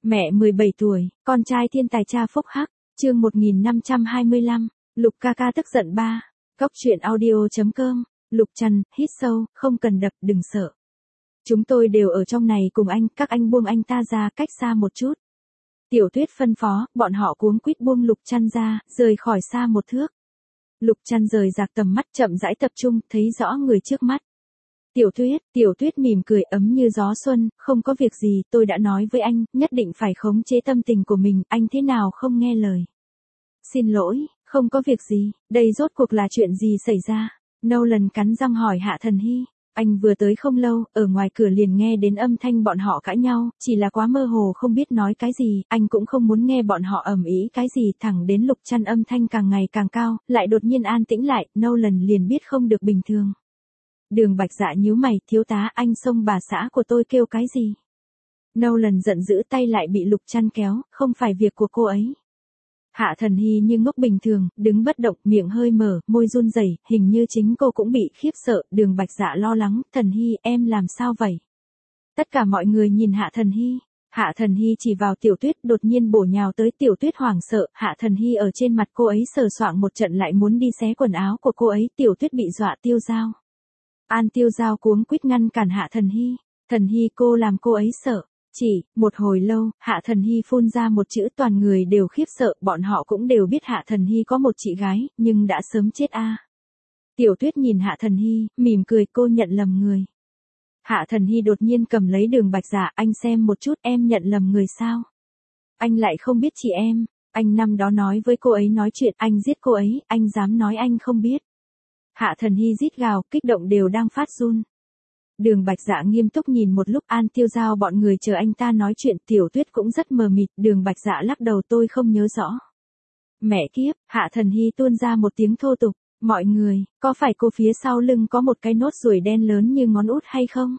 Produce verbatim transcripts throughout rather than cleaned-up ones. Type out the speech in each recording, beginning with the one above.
Mẹ mười bảy tuổi, con trai thiên tài cha phúc hắc, chương một nghìn năm trăm hai mươi lăm, Lục ca ca tức giận ba. Góc truyện audio chấm com, Lục Trần, hít sâu, không cần đập, đừng sợ. Chúng tôi đều ở trong này cùng anh, các anh buông anh ta ra cách xa một chút. Tiểu Tuyết phân phó, bọn họ cuống quýt buông Lục Trần ra, rời khỏi xa một thước. Lục Trần rời rạc tầm mắt chậm rãi tập trung, thấy rõ người trước mắt. Tiểu Tuyết, Tiểu Tuyết mỉm cười ấm như gió xuân, không có việc gì, tôi đã nói với anh, nhất định phải khống chế tâm tình của mình, anh thế nào không nghe lời. Xin lỗi, không có việc gì, đây rốt cuộc là chuyện gì xảy ra? Nolan cắn răng hỏi Hạ Thần Hy. Anh vừa tới không lâu, ở ngoài cửa liền nghe đến âm thanh bọn họ cãi nhau, chỉ là quá mơ hồ không biết nói cái gì, anh cũng không muốn nghe bọn họ ầm ĩ cái gì, thẳng đến Lục Trần âm thanh càng ngày càng cao, lại đột nhiên an tĩnh lại, Nolan liền biết không được bình thường. Đường Bạch Dạ nhíu mày, thiếu tá, anh xông bà xã của tôi kêu cái gì? Nolan giận dữ, tay lại bị Lục Trần kéo, không phải việc của cô ấy. Hạ Thần Hy như ngốc bình thường, đứng bất động, miệng hơi mở, môi run rẩy, hình như chính cô cũng bị khiếp sợ. Đường Bạch Dạ lo lắng, Thần Hy, em làm sao vậy? Tất cả mọi người nhìn Hạ Thần Hy. Hạ Thần Hy chỉ vào Tiểu Tuyết, đột nhiên bổ nhào tới. Tiểu Tuyết hoảng sợ, Hạ Thần Hy ở trên mặt cô ấy sờ soạng một trận, lại muốn đi xé quần áo của cô ấy. Tiểu Tuyết bị dọa tiêu dao. An Tiêu Giao cuống quýt ngăn cản Hạ Thần Hy. Thần Hy, cô làm cô ấy sợ. Chỉ, một hồi lâu, Hạ Thần Hy phun ra một chữ, toàn người đều khiếp sợ, bọn họ cũng đều biết Hạ Thần Hy có một chị gái, nhưng đã sớm chết a. À. Tiểu Tuyết nhìn Hạ Thần Hy, mỉm cười, cô nhận lầm người. Hạ Thần Hy đột nhiên cầm lấy Đường Bạch Dạ, anh xem một chút, em nhận lầm người sao? Anh lại không biết chị em, anh năm đó nói với cô ấy nói chuyện, anh giết cô ấy, anh dám nói anh không biết. Hạ Thần Hy rít gào, kích động đều đang phát run. Đường Bạch Dạ nghiêm túc nhìn một lúc, An Tiêu Giao bọn người chờ anh ta nói chuyện, Tiểu Tuyết cũng rất mờ mịt, Đường Bạch Dạ lắc đầu, tôi không nhớ rõ. Mẹ kiếp, Hạ Thần Hy tuôn ra một tiếng thô tục, mọi người, có phải cô phía sau lưng có một cái nốt ruồi đen lớn như ngón út hay không?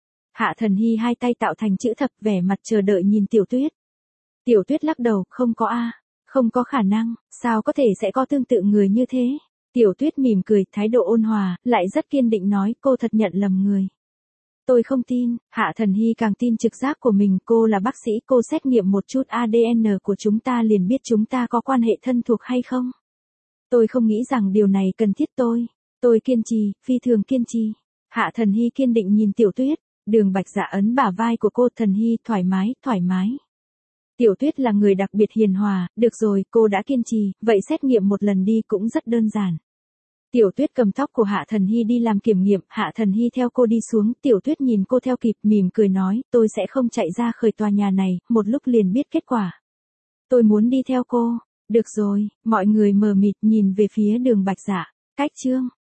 Hạ Thần Hy hai tay tạo thành chữ thập, vẻ mặt chờ đợi nhìn Tiểu Tuyết. Tiểu Tuyết lắc đầu, không có a, không có khả năng, sao có thể sẽ có tương tự người như thế? Tiểu Tuyết mỉm cười, thái độ ôn hòa, lại rất kiên định nói, cô thật nhận lầm người. Tôi không tin. Hạ Thần Hy càng tin trực giác của mình, cô là bác sĩ, cô xét nghiệm một chút a đê en của chúng ta liền biết chúng ta có quan hệ thân thuộc hay không. Tôi không nghĩ rằng điều này cần thiết tôi. Tôi kiên trì, phi thường kiên trì. Hạ Thần Hy kiên định nhìn Tiểu Tuyết, Đường Bạch Dạ ấn bả vai của cô, Thần Hy, thoải mái, thoải mái. Tiểu Tuyết là người đặc biệt hiền hòa, được rồi, cô đã kiên trì, vậy xét nghiệm một lần đi cũng rất đơn giản. Tiểu Tuyết cầm tóc của Hạ Thần Hy đi làm kiểm nghiệm, Hạ Thần Hy theo cô đi xuống, Tiểu Tuyết nhìn cô theo kịp, mỉm cười nói, tôi sẽ không chạy ra khỏi tòa nhà này, một lúc liền biết kết quả. Tôi muốn đi theo cô. Được rồi, mọi người mờ mịt nhìn về phía Đường Bạch Dạ. Cách chương